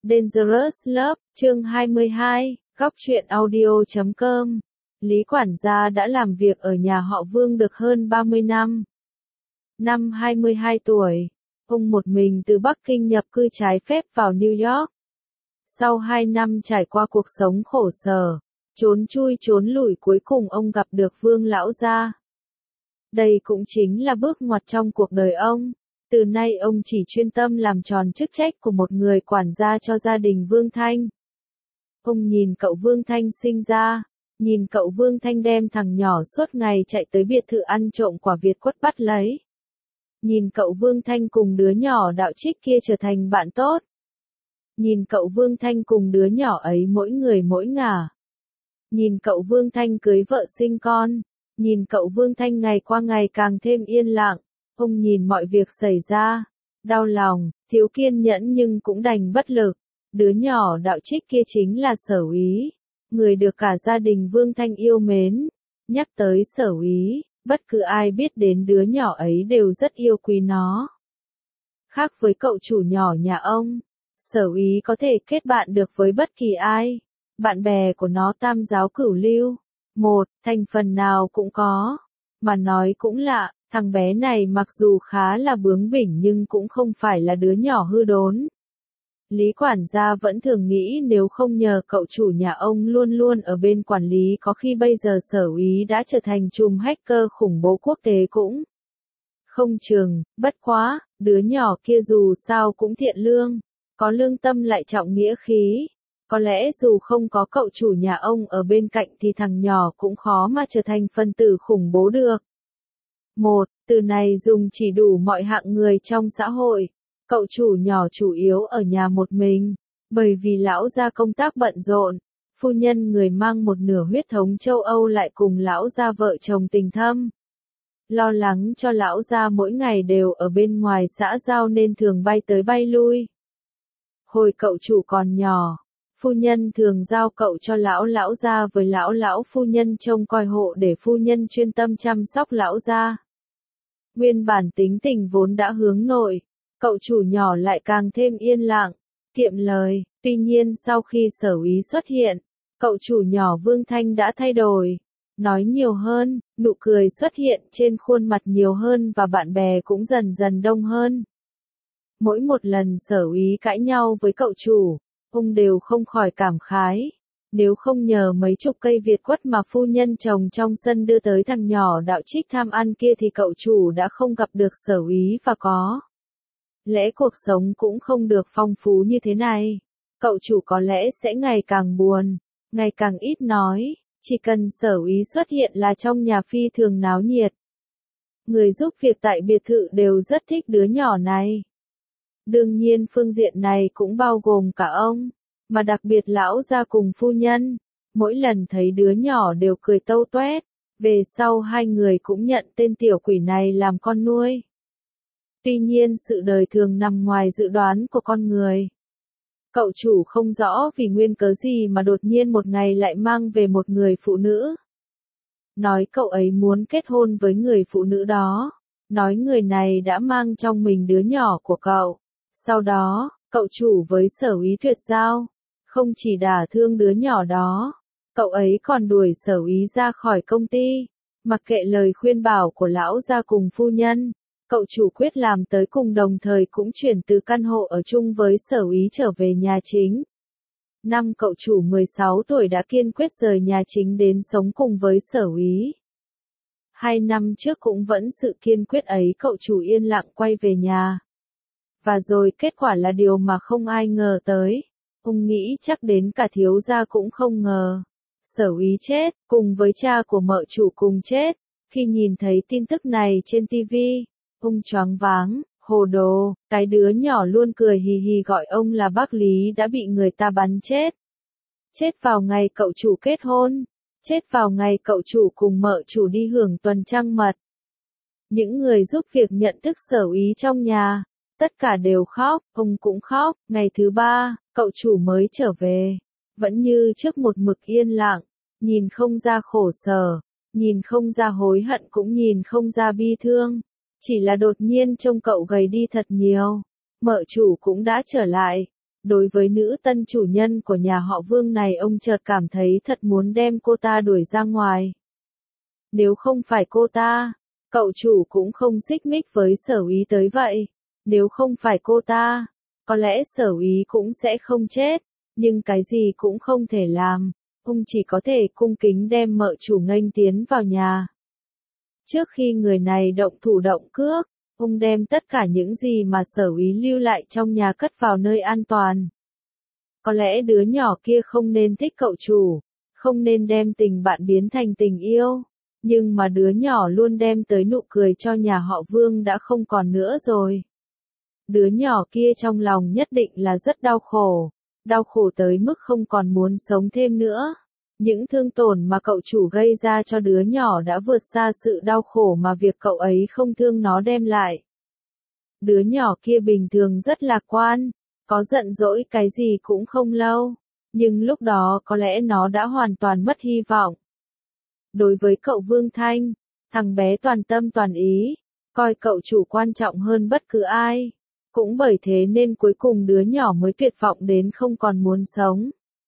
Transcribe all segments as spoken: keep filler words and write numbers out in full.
Dangerous Love, chương hai mươi hai, góc truyện audio chấm com. Lý quản gia đã làm việc ở nhà họ Vương được hơn ba mươi năm. Năm hai mươi hai tuổi, ông một mình từ Bắc Kinh nhập cư trái phép vào New York. Sau hai năm trải qua cuộc sống khổ sở, trốn chui trốn lủi, cuối cùng ông gặp được Vương lão gia. Đây cũng chính là bước ngoặt trong cuộc đời ông. Từ nay ông chỉ chuyên tâm làm tròn chức trách của một người quản gia cho gia đình Vương Thanh. Ông nhìn cậu Vương Thanh sinh ra, nhìn cậu Vương Thanh đem thằng nhỏ suốt ngày chạy tới biệt thự ăn trộm quả Việt Quất bắt lấy. Nhìn cậu Vương Thanh cùng đứa nhỏ đạo trích kia trở thành bạn tốt. Nhìn cậu Vương Thanh cùng đứa nhỏ ấy mỗi người mỗi ngả. Nhìn cậu Vương Thanh cưới vợ sinh con. Nhìn cậu Vương Thanh ngày qua ngày càng thêm yên lặng. Ông nhìn mọi việc xảy ra, đau lòng, thiếu kiên nhẫn nhưng cũng đành bất lực. Đứa nhỏ đạo trích kia chính là Sở Úy, người được cả gia đình Vương Thanh yêu mến. Nhắc tới Sở Úy, bất cứ ai biết đến đứa nhỏ ấy đều rất yêu quý nó. Khác với cậu chủ nhỏ nhà ông, Sở Úy có thể kết bạn được với bất kỳ ai. Bạn bè của nó tam giáo cửu lưu, một thành phần nào cũng có. Mà nói cũng lạ. Thằng bé này mặc dù khá là bướng bỉnh nhưng cũng không phải là đứa nhỏ hư đốn. Lý quản gia vẫn thường nghĩ nếu không nhờ cậu chủ nhà ông luôn luôn ở bên quản lý, có khi bây giờ Sở Úy đã trở thành trùm hacker khủng bố quốc tế cũng không chừng. Bất quá, đứa nhỏ kia dù sao cũng thiện lương, có lương tâm lại trọng nghĩa khí. Có lẽ dù không có cậu chủ nhà ông ở bên cạnh thì thằng nhỏ cũng khó mà trở thành phân tử khủng bố được. Một, từ này dùng chỉ đủ mọi hạng người trong xã hội. Cậu chủ nhỏ chủ yếu ở nhà một mình, bởi vì lão gia công tác bận rộn, phu nhân người mang một nửa huyết thống châu Âu lại cùng lão gia vợ chồng tình thâm. Lo lắng cho lão gia mỗi ngày đều ở bên ngoài xã giao nên thường bay tới bay lui. Hồi cậu chủ còn nhỏ, phu nhân thường giao cậu cho lão lão gia với lão lão phu nhân trông coi hộ để phu nhân chuyên tâm chăm sóc lão gia. Nguyên bản tính tình vốn đã hướng nội, cậu chủ nhỏ lại càng thêm yên lặng, kiệm lời. Tuy nhiên sau khi Sở Úy xuất hiện, cậu chủ nhỏ Vương Thanh đã thay đổi, nói nhiều hơn, nụ cười xuất hiện trên khuôn mặt nhiều hơn và bạn bè cũng dần dần đông hơn. Mỗi một lần Sở Úy cãi nhau với cậu chủ, ông đều không khỏi cảm khái. Nếu không nhờ mấy chục cây Việt Quất mà phu nhân trồng trong sân đưa tới thằng nhỏ đạo trích tham ăn kia thì cậu chủ đã không gặp được Sở Úy và có lẽ cuộc sống cũng không được phong phú như thế này. Cậu chủ có lẽ sẽ ngày càng buồn, ngày càng ít nói, chỉ cần Sở Úy xuất hiện là trong nhà phi thường náo nhiệt. Người giúp việc tại biệt thự đều rất thích đứa nhỏ này. Đương nhiên phương diện này cũng bao gồm cả ông. Mà đặc biệt lão gia cùng phu nhân, mỗi lần thấy đứa nhỏ đều cười tâu toét. Về sau hai người cũng nhận tên tiểu quỷ này làm con nuôi. Tuy nhiên sự đời thường nằm ngoài dự đoán của con người. Cậu chủ không rõ vì nguyên cớ gì mà đột nhiên một ngày lại mang về một người phụ nữ. Nói cậu ấy muốn kết hôn với người phụ nữ đó. Nói người này đã mang trong mình đứa nhỏ của cậu. Sau đó, cậu chủ với Sở Úy tuyệt giao. Không chỉ đả thương đứa nhỏ đó, cậu ấy còn đuổi Sở Úy ra khỏi công ty. Mặc kệ lời khuyên bảo của lão gia cùng phu nhân, cậu chủ quyết làm tới cùng, đồng thời cũng chuyển từ căn hộ ở chung với Sở Úy trở về nhà chính. Năm cậu chủ mười sáu tuổi đã kiên quyết rời nhà chính đến sống cùng với Sở Úy. Hai năm trước cũng vẫn sự kiên quyết ấy, cậu chủ yên lặng quay về nhà. Và rồi kết quả là điều mà không ai ngờ tới. Ông nghĩ chắc đến cả thiếu gia cũng không ngờ. Sở Úy chết, cùng với cha của mợ chủ cùng chết. Khi nhìn thấy tin tức này trên ti vi, ông choáng váng, hồ đồ, cái đứa nhỏ luôn cười hì hì gọi ông là bác Lý đã bị người ta bắn chết. Chết vào ngày cậu chủ kết hôn. Chết vào ngày cậu chủ cùng mợ chủ đi hưởng tuần trăng mật. Những người giúp việc nhận thức Sở Úy trong nhà, tất cả đều khóc, ông cũng khóc. Ngày thứ ba, cậu chủ mới trở về, vẫn như trước một mực yên lặng, nhìn không ra khổ sở, nhìn không ra hối hận cũng nhìn không ra bi thương, chỉ là đột nhiên trông cậu gầy đi thật nhiều. Mợ chủ cũng đã trở lại, Đối với nữ tân chủ nhân của nhà họ Vương này, ông chợt cảm thấy thật muốn đem cô ta đuổi ra ngoài. Nếu không phải cô ta, cậu chủ cũng không xích mích với Sở Úy tới vậy. Nếu không phải cô ta, có lẽ Sở Úy cũng sẽ không chết, nhưng cái gì cũng không thể làm, ông chỉ có thể cung kính đem mợ chủ nghênh tiến vào nhà. Trước khi người này động thủ động cước, ông đem tất cả những gì mà Sở Úy lưu lại trong nhà cất vào nơi an toàn. Có lẽ đứa nhỏ kia không nên thích cậu chủ, không nên đem tình bạn biến thành tình yêu, nhưng mà đứa nhỏ luôn đem tới nụ cười cho nhà họ Vương đã không còn nữa rồi. Đứa nhỏ kia trong lòng nhất định là rất đau khổ, đau khổ tới mức không còn muốn sống thêm nữa. Những thương tổn mà cậu chủ gây ra cho đứa nhỏ đã vượt xa sự đau khổ mà việc cậu ấy không thương nó đem lại. Đứa nhỏ kia bình thường rất lạc quan, có giận dỗi cái gì cũng không lâu, nhưng lúc đó có lẽ nó đã hoàn toàn mất hy vọng. Đối với cậu Vương Thanh, thằng bé toàn tâm toàn ý, coi cậu chủ quan trọng hơn bất cứ ai. Cũng bởi thế nên cuối cùng đứa nhỏ mới tuyệt vọng đến không còn muốn sống.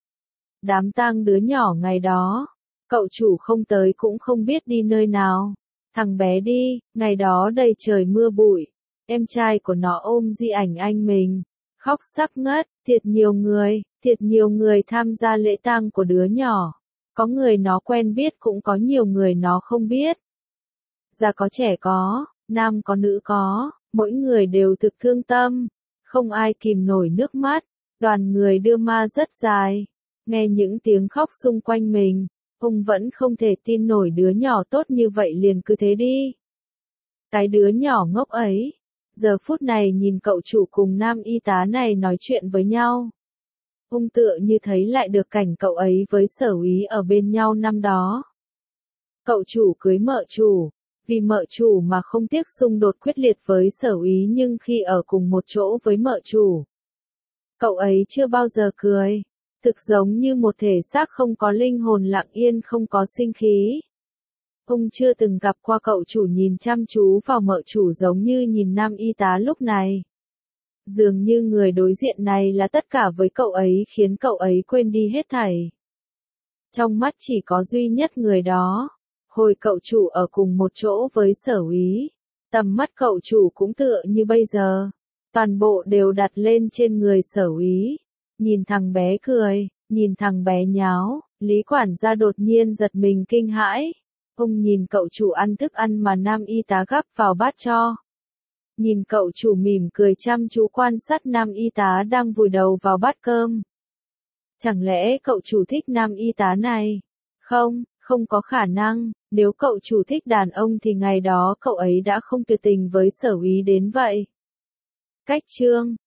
Đám tang đứa nhỏ ngày đó, cậu chủ không tới cũng không biết đi nơi nào. Thằng bé đi, ngày đó đầy trời mưa bụi, em trai của nó ôm di ảnh anh mình, khóc sắp ngất, thiệt nhiều người, thiệt nhiều người tham gia lễ tang của đứa nhỏ. Có người nó quen biết cũng có nhiều người nó không biết. Già có trẻ có, nam có nữ có, mỗi người đều thực thương tâm, không ai kìm nổi nước mắt, đoàn người đưa ma rất dài. Nghe những tiếng khóc xung quanh mình, ông vẫn không thể tin nổi đứa nhỏ tốt như vậy liền cứ thế đi. Cái đứa nhỏ ngốc ấy, giờ phút này nhìn cậu chủ cùng nam y tá này nói chuyện với nhau. Ông tựa như thấy lại được cảnh cậu ấy với Sở Úy ở bên nhau năm đó. Cậu chủ cưới mợ chủ, vì mợ chủ mà không tiếc xung đột quyết liệt với Sở Úy, nhưng khi ở cùng một chỗ với mợ chủ, cậu ấy chưa bao giờ cười. Thực giống như một thể xác không có linh hồn lặng yên không có sinh khí. Ông chưa từng gặp qua cậu chủ nhìn chăm chú vào mợ chủ giống như nhìn nam y tá lúc này. Dường như người đối diện này là tất cả với cậu ấy, khiến cậu ấy quên đi hết thảy. Trong mắt chỉ có duy nhất người đó. Hồi cậu chủ ở cùng một chỗ với Sở Úy, tầm mắt cậu chủ cũng tựa như bây giờ, toàn bộ đều đặt lên trên người Sở Úy. Nhìn thằng bé cười, nhìn thằng bé nháo, Lý quản gia đột nhiên giật mình kinh hãi. Ông nhìn cậu chủ ăn thức ăn mà nam y tá gắp vào bát cho. Nhìn cậu chủ mỉm cười chăm chú quan sát nam y tá đang vùi đầu vào bát cơm. Chẳng lẽ cậu chủ thích nam y tá này? Không, không có khả năng, nếu cậu chủ thích đàn ông thì ngày đó cậu ấy đã không tuyệt tình với Sở Úy đến vậy. Cách chương